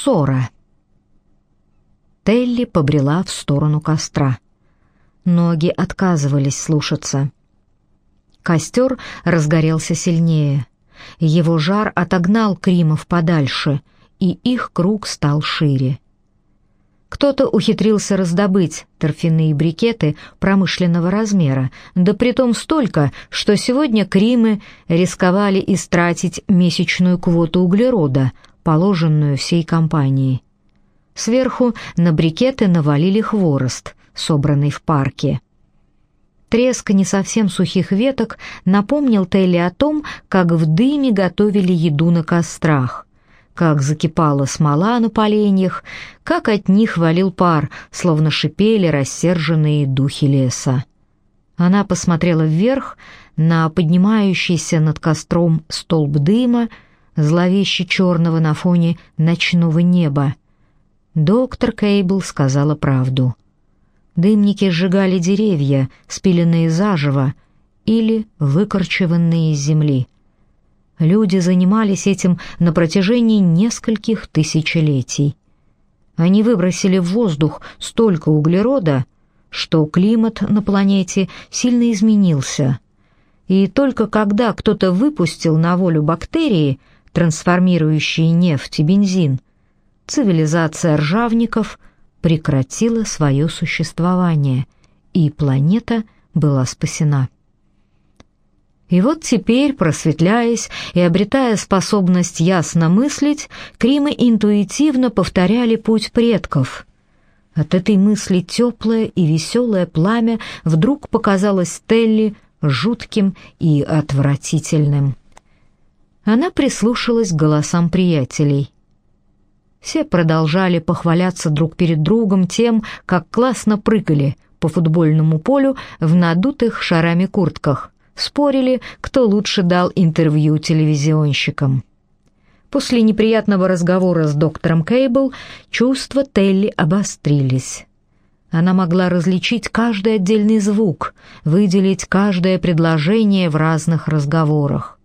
ссора. Телли побрела в сторону костра. Ноги отказывались слушаться. Костер разгорелся сильнее. Его жар отогнал Кримов подальше, и их круг стал шире. Кто-то ухитрился раздобыть торфяные брикеты промышленного размера, да притом столько, что сегодня Кримы рисковали истратить месячную квоту углерода, положенную всей компании. Сверху на брикеты навалили хворост, собранный в парке. Треск не совсем сухих веток напомнил Телли о том, как в дыме готовили еду на кострах, как закипала смола на поленьях, как от них валил пар, словно шипели рассерженные духи леса. Она посмотрела вверх на поднимающийся над костром столб дыма, зловеще черного на фоне ночного неба. Доктор Кейбл сказала правду. Дымники сжигали деревья, спиленные заживо или выкорчеванные из земли. Люди занимались этим на протяжении нескольких тысячелетий. Они выбросили в воздух столько углерода, что климат на планете сильно изменился. И только когда кто-то выпустил на волю бактерии, трансформирующие нефть и бензин, цивилизация ржавников прекратила свое существование, и планета была спасена. И вот теперь, просветляясь и обретая способность ясно мыслить, Кримы интуитивно повторяли путь предков. От этой мысли теплое и веселое пламя вдруг показалось Телли жутким и отвратительным. Она прислушалась к голосам приятелей. Все продолжали похваляться друг перед другом тем, как классно прыгали по футбольному полю в надутых шарами куртках, спорили, кто лучше дал интервью телевизионщикам. После неприятного разговора с доктором Кейбл чувства Телли обострились. Она могла различить каждый отдельный звук, выделить каждое предложение в разных разговорах.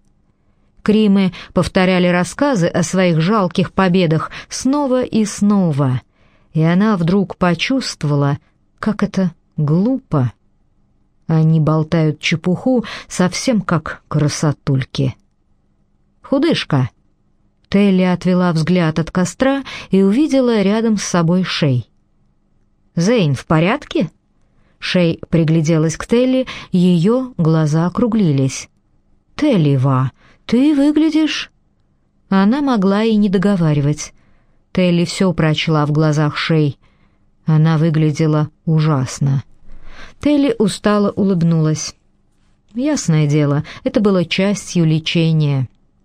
Кримы повторяли рассказы о своих жалких победах снова и снова, и она вдруг почувствовала, как это глупо. Они болтают чепуху, совсем как красотульки. «Худышка!» Телли отвела взгляд от костра и увидела рядом с собой Шей. «Зейн в порядке?» Шей пригляделась к Телли, ее глаза округлились. «Телли-ва, ты выглядишь...» Она могла и не договаривать. Телли все прочла в глазах Шей. Она выглядела ужасно. Телли устало улыбнулась. Ясное дело, это было частью лечения.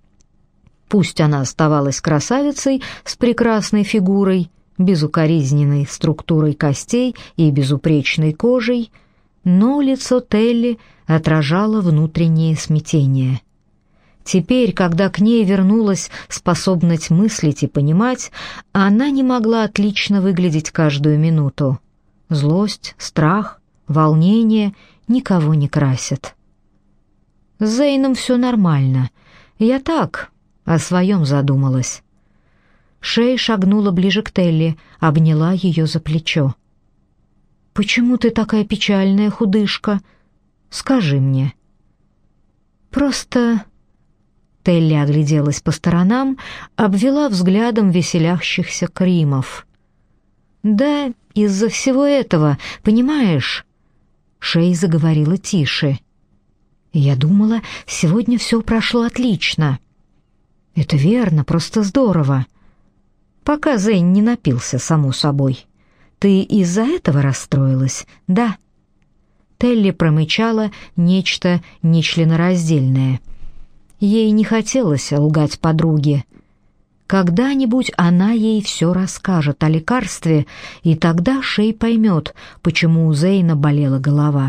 Пусть она оставалась красавицей с прекрасной фигурой, безукоризненной структурой костей и безупречной кожей, но лицо Телли отражало внутреннее смятение. Теперь, когда к ней вернулась способность мыслить и понимать, она не могла отлично выглядеть каждую минуту. Злость, страх, волнение никого не красят. С Зейном все нормально. Я так, о своем задумалась. Шей шагнула ближе к Телли, обняла ее за плечо. «Почему ты такая печальная, худышка? Скажи мне». «Просто...» Телли огляделась по сторонам, обвела взглядом веселящихся Кримов. «Да, из-за всего этого, понимаешь...» Шей заговорила тише. «Я думала, сегодня все прошло отлично». «Это верно, просто здорово. Пока Зейн не напился, само собой. Ты из-за этого расстроилась, да?» Телли промычала нечто нечленораздельное. Ей не хотелось лгать подруге. Когда-нибудь она ей все расскажет о лекарстве, и тогда Шей поймет, почему у Зейна болела голова.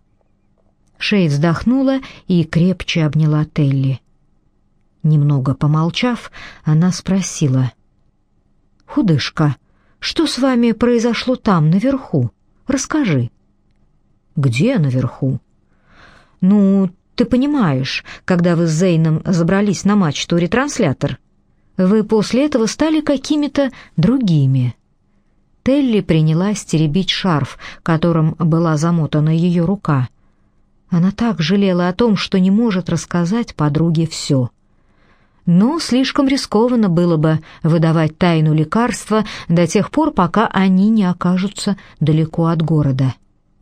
Шей вздохнула и крепче обняла Телли. Немного помолчав, она спросила: «Худышка, что с вами произошло там, наверху? Расскажи». «Где наверху?» «Ну, ты понимаешь, когда вы с Зейном забрались на мачту-ретранслятор. Вы после этого стали какими-то другими». Телли принялась теребить шарф, которым была замотана ее рука. Она так жалела о том, что не может рассказать подруге все. Но слишком рискованно было бы выдавать тайну лекарства до тех пор, пока они не окажутся далеко от города.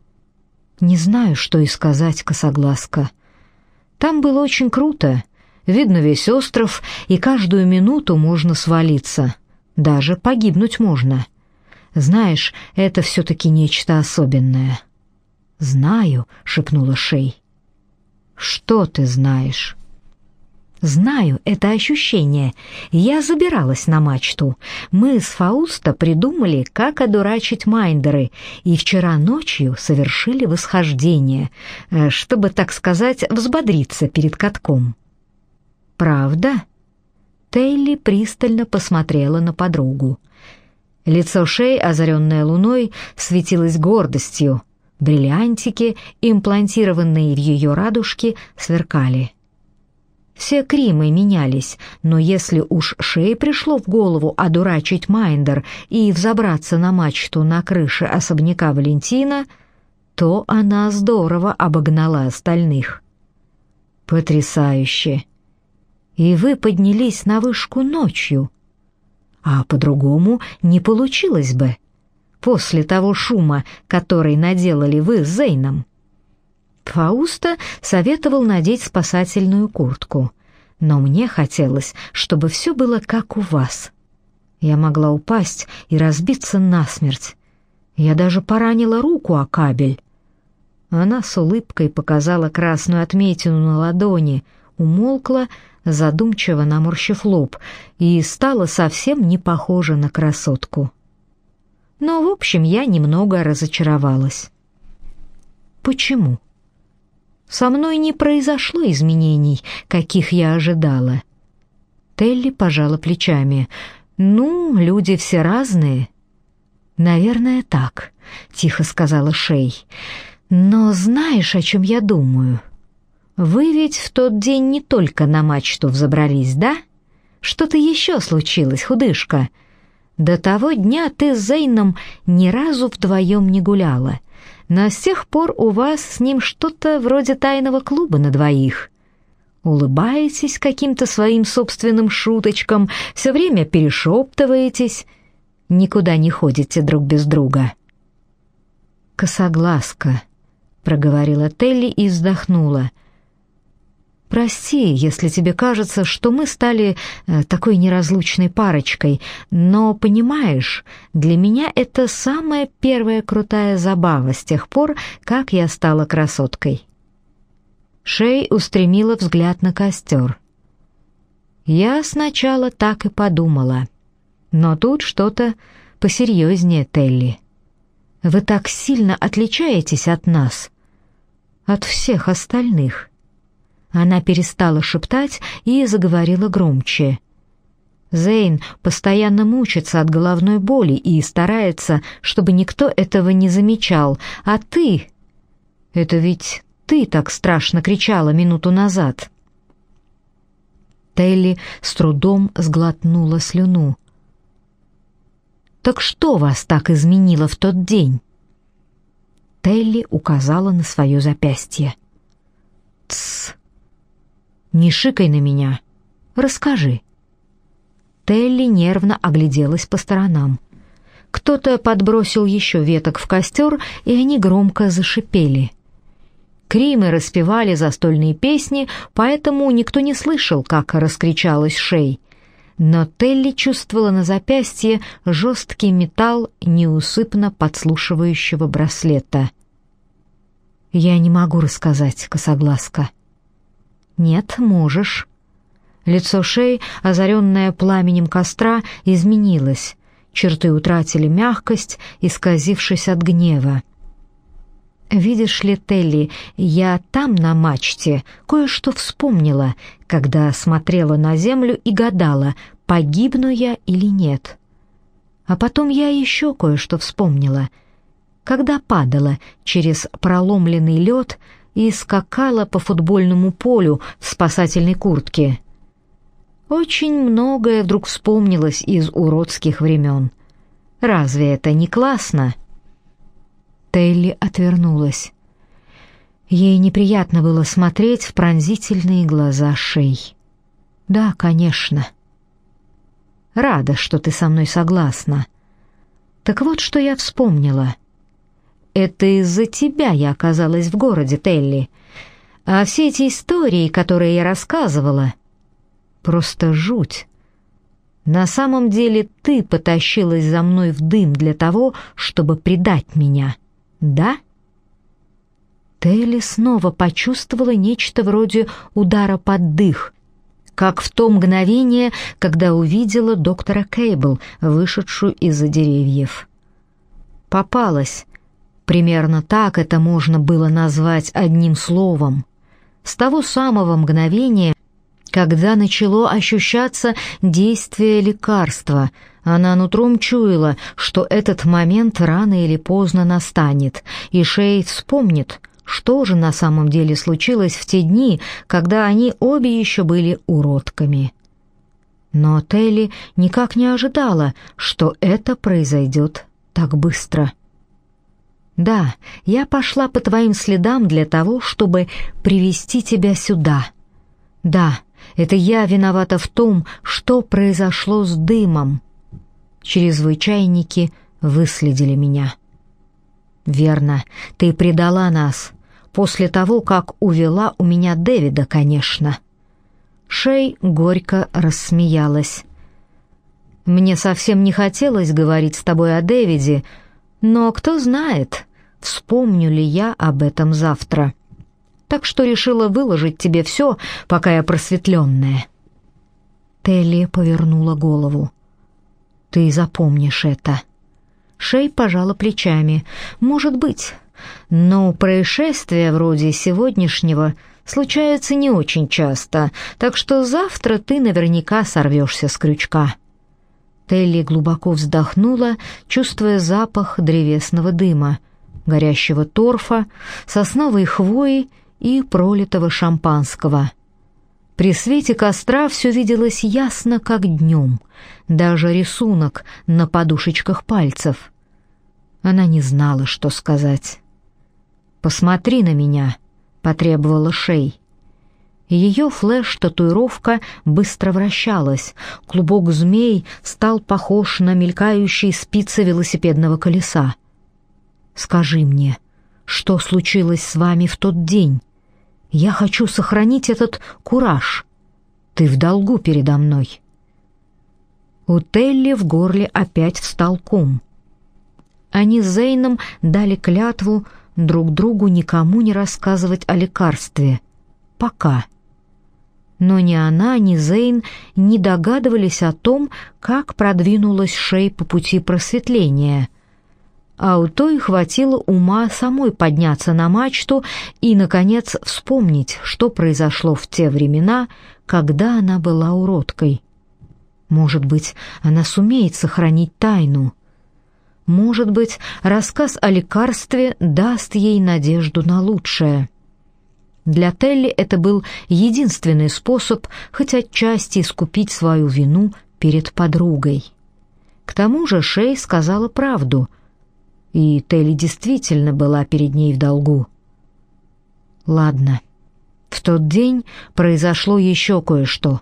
«Не знаю, что и сказать, Косоглазка. Там было очень круто. Видно весь остров, и каждую минуту можно свалиться. Даже погибнуть можно. Знаешь, это все-таки нечто особенное». «Знаю», — шепнула Шей. «Что ты знаешь?» «Знаю это ощущение. Я забиралась на мачту. Мы с Фауста придумали, как одурачить Майндеры, и вчера ночью совершили восхождение, чтобы, так сказать, взбодриться перед катком». «Правда?» Телли пристально посмотрела на подругу. Лицо Шей, озаренное луной, светилось гордостью. Бриллиантики, имплантированные в ее радужки, сверкали. Все Кримы менялись, но если уж Шей пришло в голову одурачить Майндер и взобраться на мачту на крыше особняка Валентина, то она здорово обогнала остальных. «Потрясающе! И вы поднялись на вышку ночью, а по-другому не получилось бы, после того шума, который наделали вы с Зейном». Фауста советовал надеть спасательную куртку, но мне хотелось, чтобы все было как у вас. Я могла упасть и разбиться насмерть. Я даже поранила руку о кабель. Она с улыбкой показала красную отметину на ладони, умолкла, задумчиво наморщив лоб, и стала совсем не похожа на красотку. Но, в общем, я немного разочаровалась. Почему? Со мной не произошло изменений, каких я ожидала. Телли пожала плечами. «Ну, люди все разные». «Наверное, так», — тихо сказала Шей. «Но знаешь, о чем я думаю? Вы ведь в тот день не только на мачту взобрались, да? Что-то еще случилось, худышка. До того дня ты с Зейном ни разу вдвоем не гуляла. Но с тех пор у вас с ним что-то вроде тайного клуба на двоих. Улыбаетесь каким-то своим собственным шуточкам, все время перешептываетесь, никуда не ходите друг без друга». «Косоглазка», — проговорила Телли и вздохнула. «Прости, если тебе кажется, что мы стали такой неразлучной парочкой, но, понимаешь, для меня это самая первая крутая забава с тех пор, как я стала красоткой». Шей устремила взгляд на костер. «Я сначала так и подумала, но тут что-то посерьезнее, Телли. Вы так сильно отличаетесь от нас, от всех остальных». Она перестала шептать и заговорила громче. «Зейн постоянно мучится от головной боли и старается, чтобы никто этого не замечал. А ты... Это ведь ты так страшно кричала минуту назад». Телли с трудом сглотнула слюну. «Так что вас так изменило в тот день?» Телли указала на свое запястье. «Тсс! Не шикай на меня. Расскажи». Телли нервно огляделась по сторонам. Кто-то подбросил еще веток в костер, и они громко зашипели. Кримы распевали застольные песни, поэтому никто не слышал, как раскричалась Шей. Но Телли чувствовала на запястье жесткий металл неусыпно подслушивающего браслета. «Я не могу рассказать, Косоглазка». «Нет, можешь». Лицо Шей, озаренное пламенем костра, изменилось. Черты утратили мягкость, исказившись от гнева. «Видишь ли, Телли, я там на мачте кое-что вспомнила, когда смотрела на землю и гадала, погибну я или нет. А потом я еще кое-что вспомнила, когда падала через проломленный лед и скакала по футбольному полю в спасательной куртке. Очень многое вдруг вспомнилось из уродских времен. Разве это не классно?» Телли отвернулась. Ей неприятно было смотреть в пронзительные глаза Шей. «Да, конечно. Рада, что ты со мной согласна. Так вот, что я вспомнила. Это из-за тебя я оказалась в городе, Телли. А все эти истории, которые я рассказывала, просто жуть. На самом деле ты потащилась за мной в дым для того, чтобы предать меня, да?» Телли снова почувствовала нечто вроде удара под дых, как в то мгновение, когда увидела доктора Кейбл, вышедшую из-за деревьев. Попалась. Примерно так это можно было назвать одним словом. С того самого мгновения, когда начало ощущаться действие лекарства, она нутром чуяла, что этот момент рано или поздно настанет, и Шей вспомнит, что же на самом деле случилось в те дни, когда они обе еще были уродками. Но Телли никак не ожидала, что это произойдет так быстро. «Да, я пошла по твоим следам для того, чтобы привести тебя сюда. Да, это я виновата в том, что произошло с дымом. Чрезвычайники выследили меня». «Верно, ты предала нас. После того, как увела у меня Дэвида, конечно». Шей горько рассмеялась. «Мне совсем не хотелось говорить с тобой о Дэвиде, но кто знает, вспомню ли я об этом завтра. Так что решила выложить тебе все, пока я просветленная». Телли повернула голову. «Ты запомнишь это». Шей пожала плечами. «Может быть, но происшествия вроде сегодняшнего случаются не очень часто, так что завтра ты наверняка сорвешься с крючка». Телли глубоко вздохнула, чувствуя запах древесного дыма, горящего торфа, сосновой хвои и пролитого шампанского. При свете костра все виделось ясно, как днем, даже рисунок на подушечках пальцев. Она не знала, что сказать. «Посмотри на меня», — потребовала Шей. Ее флеш-татуировка быстро вращалась, клубок змей стал похож на мелькающие спицы велосипедного колеса. «Скажи мне, что случилось с вами в тот день? Я хочу сохранить этот кураж. Ты в долгу передо мной». У Телли в горле опять встал ком. Они с Зейном дали клятву друг другу никому не рассказывать о лекарстве. Пока. Но ни она, ни Зейн не догадывались о том, как продвинулась Шей по пути просветления. А у той хватило ума самой подняться на мачту и, наконец, вспомнить, что произошло в те времена, когда она была уродкой. Может быть, она сумеет сохранить тайну. Может быть, рассказ о лекарстве даст ей надежду на лучшее. Для Телли это был единственный способ хоть отчасти искупить свою вину перед подругой. К тому же Шей сказала правду, и Телли действительно была перед ней в долгу. Ладно, в тот день произошло еще кое-что.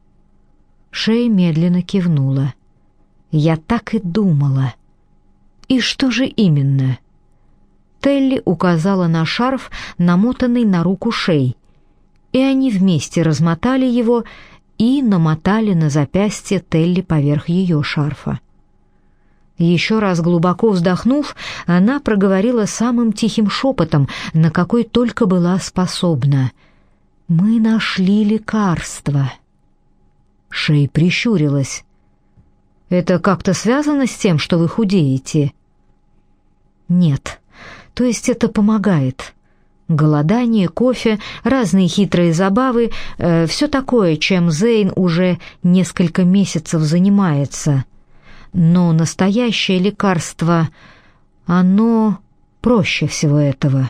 Шей медленно кивнула. «Я так и думала». «И что же именно?» Телли указала на шарф, намотанный на руку Шей, и они вместе размотали его и намотали на запястье Телли поверх ее шарфа. Еще раз глубоко вздохнув, она проговорила самым тихим шепотом, на какой только была способна. «Мы нашли лекарство». Шей прищурилась. «Это как-то связано с тем, что вы худеете?» «Нет. То есть это помогает. Голодание, кофе, разные хитрые забавы — все такое, чем Зейн уже несколько месяцев занимается. Но настоящее лекарство, оно проще всего этого».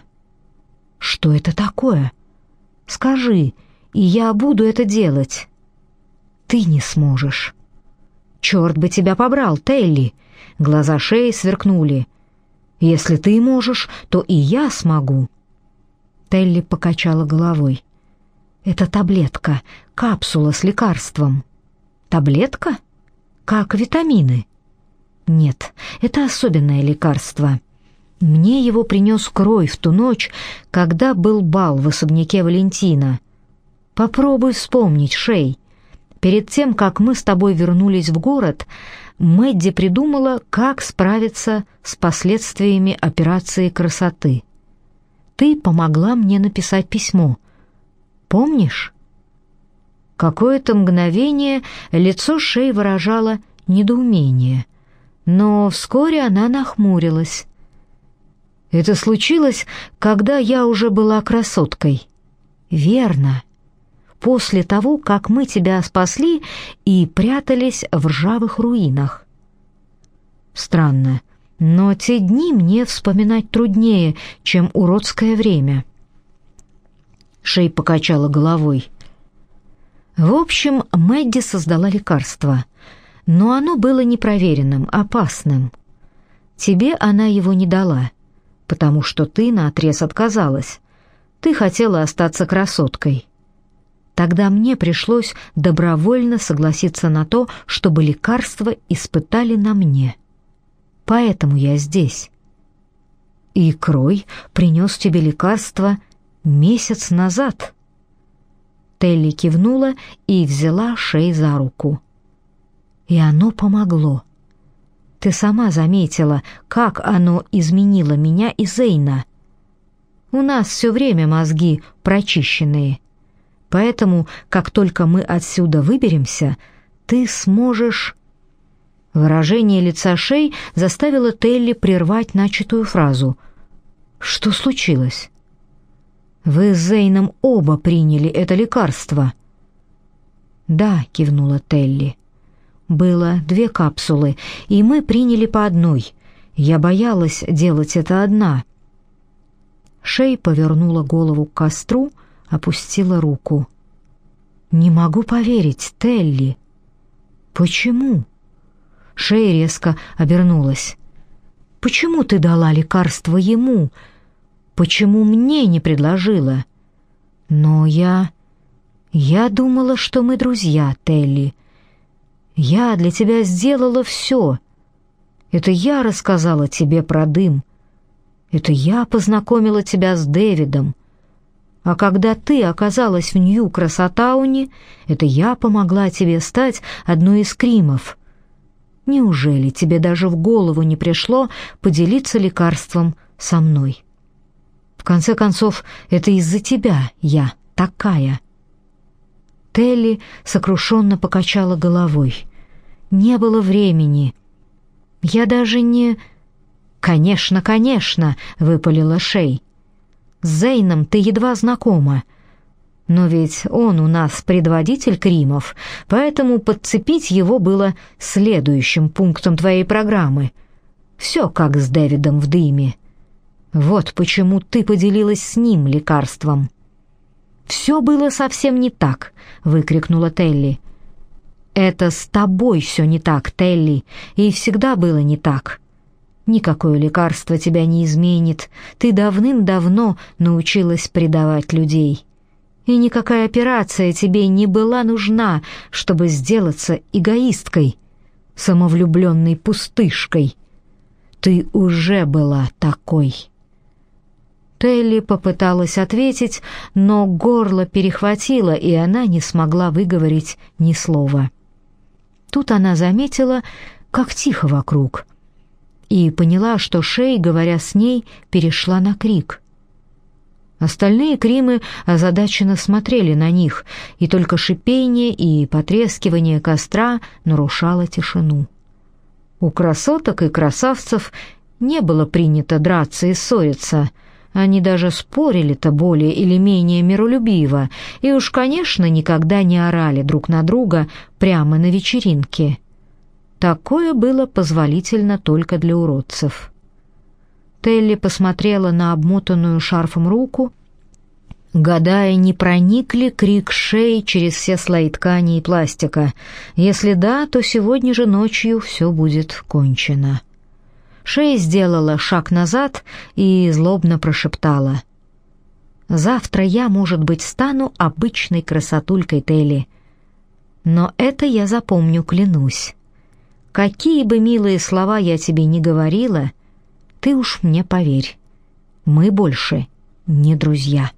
«Что это такое? Скажи, и я буду это делать». ты не сможешь». «Черт бы тебя побрал, Телли!» Глаза Шеи сверкнули. «Если ты можешь, то и я смогу». Телли покачала головой. «Это таблетка, капсула с лекарством». «Таблетка? Как витамины?» «Нет, это особенное лекарство. Мне его принес Крой в ту ночь, когда был бал в особняке Валентина. Попробуй вспомнить, Шей. Перед тем, как мы с тобой вернулись в город, Мэдди придумала, как справиться с последствиями операции красоты. Ты помогла мне написать письмо. Помнишь?» Какое-то мгновение лицо Шей выражало недоумение, но вскоре она нахмурилась. «Это случилось, когда я уже была красоткой». «Верно. После того, как мы тебя спасли и прятались в ржавых руинах». «Странно, но те дни мне вспоминать труднее, чем уродское время». Шей покачала головой. В общем, Мэдди создала лекарство, но оно было непроверенным, опасным. Тебе она его не дала, потому что ты наотрез отказалась. Ты хотела остаться красоткой. Тогда мне пришлось добровольно согласиться на то, чтобы лекарство испытали на мне. Поэтому я здесь. И Крой принес тебе лекарство месяц назад». Телли кивнула и взяла Шей за руку. «И оно помогло. Ты сама заметила, как оно изменило меня и Зейна. У нас все время мозги прочищенные. Поэтому, как только мы отсюда выберемся, ты сможешь...» Выражение лица Шей заставило Телли прервать начатую фразу. «Что случилось?» «Вы с Зейном оба приняли это лекарство». «Да», — кивнула Телли. «Было 2 капсулы, и мы приняли по одной. Я боялась делать это одна». Шей повернула голову к костру, опустила руку. «Не могу поверить, Телли». «Почему?» Шей резко обернулась. «Почему ты дала лекарство ему? Почему мне не предложила?» «Но я думала, что мы друзья, Телли. Я для тебя сделала все. Это я рассказала тебе про дым. Это я познакомила тебя с Дэвидом. А когда ты оказалась в Нью-Красотауне, это я помогла тебе стать одной из Кримов. Неужели тебе даже в голову не пришло поделиться лекарством со мной? В конце концов, это из-за тебя я такая». Телли сокрушенно покачала головой. «Не было времени. Я даже не...» «Конечно, конечно», — выпалила Шей. «С Зейном ты едва знакома. Но ведь он у нас предводитель Кримов, поэтому подцепить его было следующим пунктом твоей программы. Все как с Дэвидом в дыме. Вот почему ты поделилась с ним лекарством». «Все было совсем не так», — выкрикнула Телли. «Это с тобой все не так, Телли, и всегда было не так. Никакое лекарство тебя не изменит. Ты давным-давно научилась предавать людей. И никакая операция тебе не была нужна, чтобы сделаться эгоисткой, самовлюбленной пустышкой. Ты уже была такой». Телли попыталась ответить, но горло перехватило, и она не смогла выговорить ни слова. Тут она заметила, как тихо вокруг, и поняла, что Шей, говоря с ней, перешла на крик. Остальные Кримы озадаченно смотрели на них, и только шипение и потрескивание костра нарушало тишину. У красоток и красавцев не было принято драться и ссориться. Они даже спорили-то более или менее миролюбиво, и уж, конечно, никогда не орали друг на друга прямо на вечеринке. Такое было позволительно только для уродцев. Телли посмотрела на обмотанную шарфом руку. гадая, не проник ли крик Шей через все слои ткани и пластика. Если да, то сегодня же ночью все будет кончено. Шей сделала шаг назад и злобно прошептала: «Завтра я, может быть, стану обычной красотулькой, Телли. Но это я запомню, клянусь. Какие бы милые слова я тебе ни говорила, ты уж мне поверь, мы больше не друзья».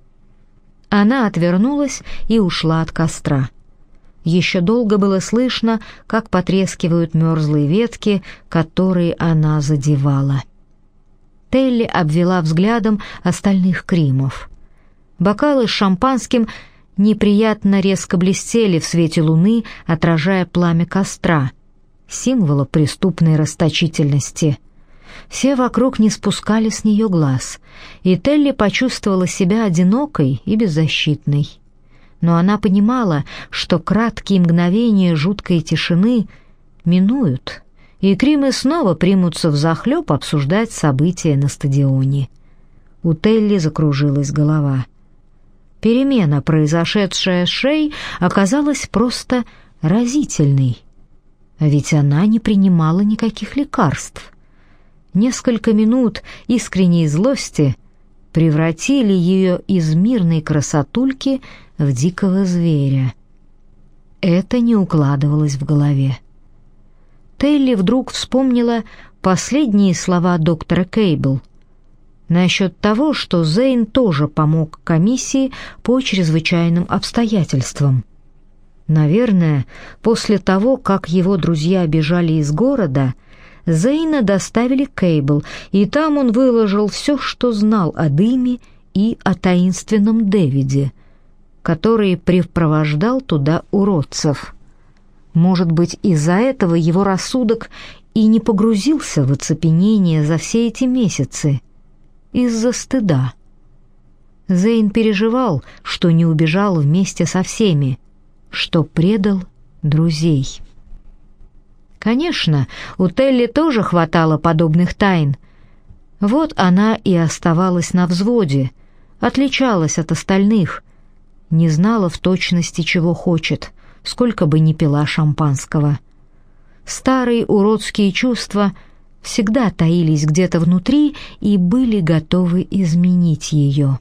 Она отвернулась и ушла от костра. Еще долго было слышно, как потрескивают мерзлые ветки, которые она задевала. Телли обвела взглядом остальных Кримов. Бокалы с шампанским неприятно резко блестели в свете луны, отражая пламя костра, символа преступной расточительности. Все вокруг не спускали с нее глаз, и Телли почувствовала себя одинокой и беззащитной. Но она понимала, что краткие мгновения жуткой тишины минуют, и Кримы снова примутся взахлеб обсуждать события на стадионе. У Телли закружилась голова. Перемена, произошедшая с Шей, оказалась просто разительной. А ведь она не принимала никаких лекарств. Несколько минут искренней злости превратили ее из мирной красотульки в дикого зверя. Это не укладывалось в голове. Телли вдруг вспомнила последние слова доктора Кейбл насчет того, что Зейн тоже помог комиссии по чрезвычайным обстоятельствам. Наверное, после того, как его друзья бежали из города, Зейна доставили к Кейбл, и там он выложил все, что знал о дыме и о таинственном Дэвиде, который припровождал туда уродцев. Может быть, из-за этого его рассудок и не погрузился в оцепенение за все эти месяцы, из-за стыда. Зейн переживал, что не убежал вместе со всеми, что предал друзей. Конечно, у Телли тоже хватало подобных тайн. Вот она и оставалась на взводе, отличалась от остальных, не знала в точности, чего хочет, сколько бы ни пила шампанского. Старые уродские чувства всегда таились где-то внутри и были готовы изменить ее.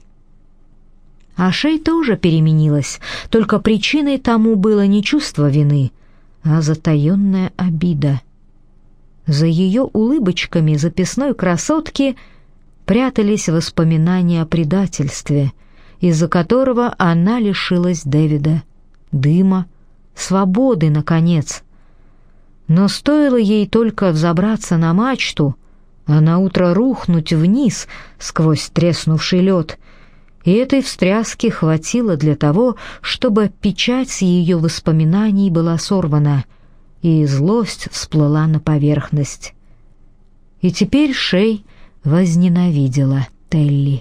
А Шей тоже переменилась, только причиной тому было не чувство вины, а затаенная обида. За ее улыбочками записной красотки прятались воспоминания о предательстве, из-за которого она лишилась Дэвида, дыма, свободы, наконец. Но стоило ей только взобраться на мачту, а наутро рухнуть вниз сквозь треснувший лед, и этой встряски хватило для того, чтобы печать с ее воспоминаний была сорвана, и злость всплыла на поверхность. И теперь Шей возненавидела Телли.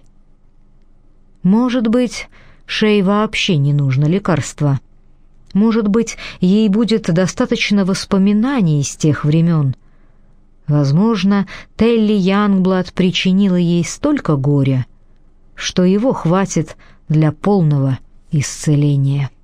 Может быть, Шей вообще не нужно лекарство. Может быть, ей будет достаточно воспоминаний из тех времен. Возможно, Телли Янгблад причинила ей столько горя, что его хватит для полного исцеления.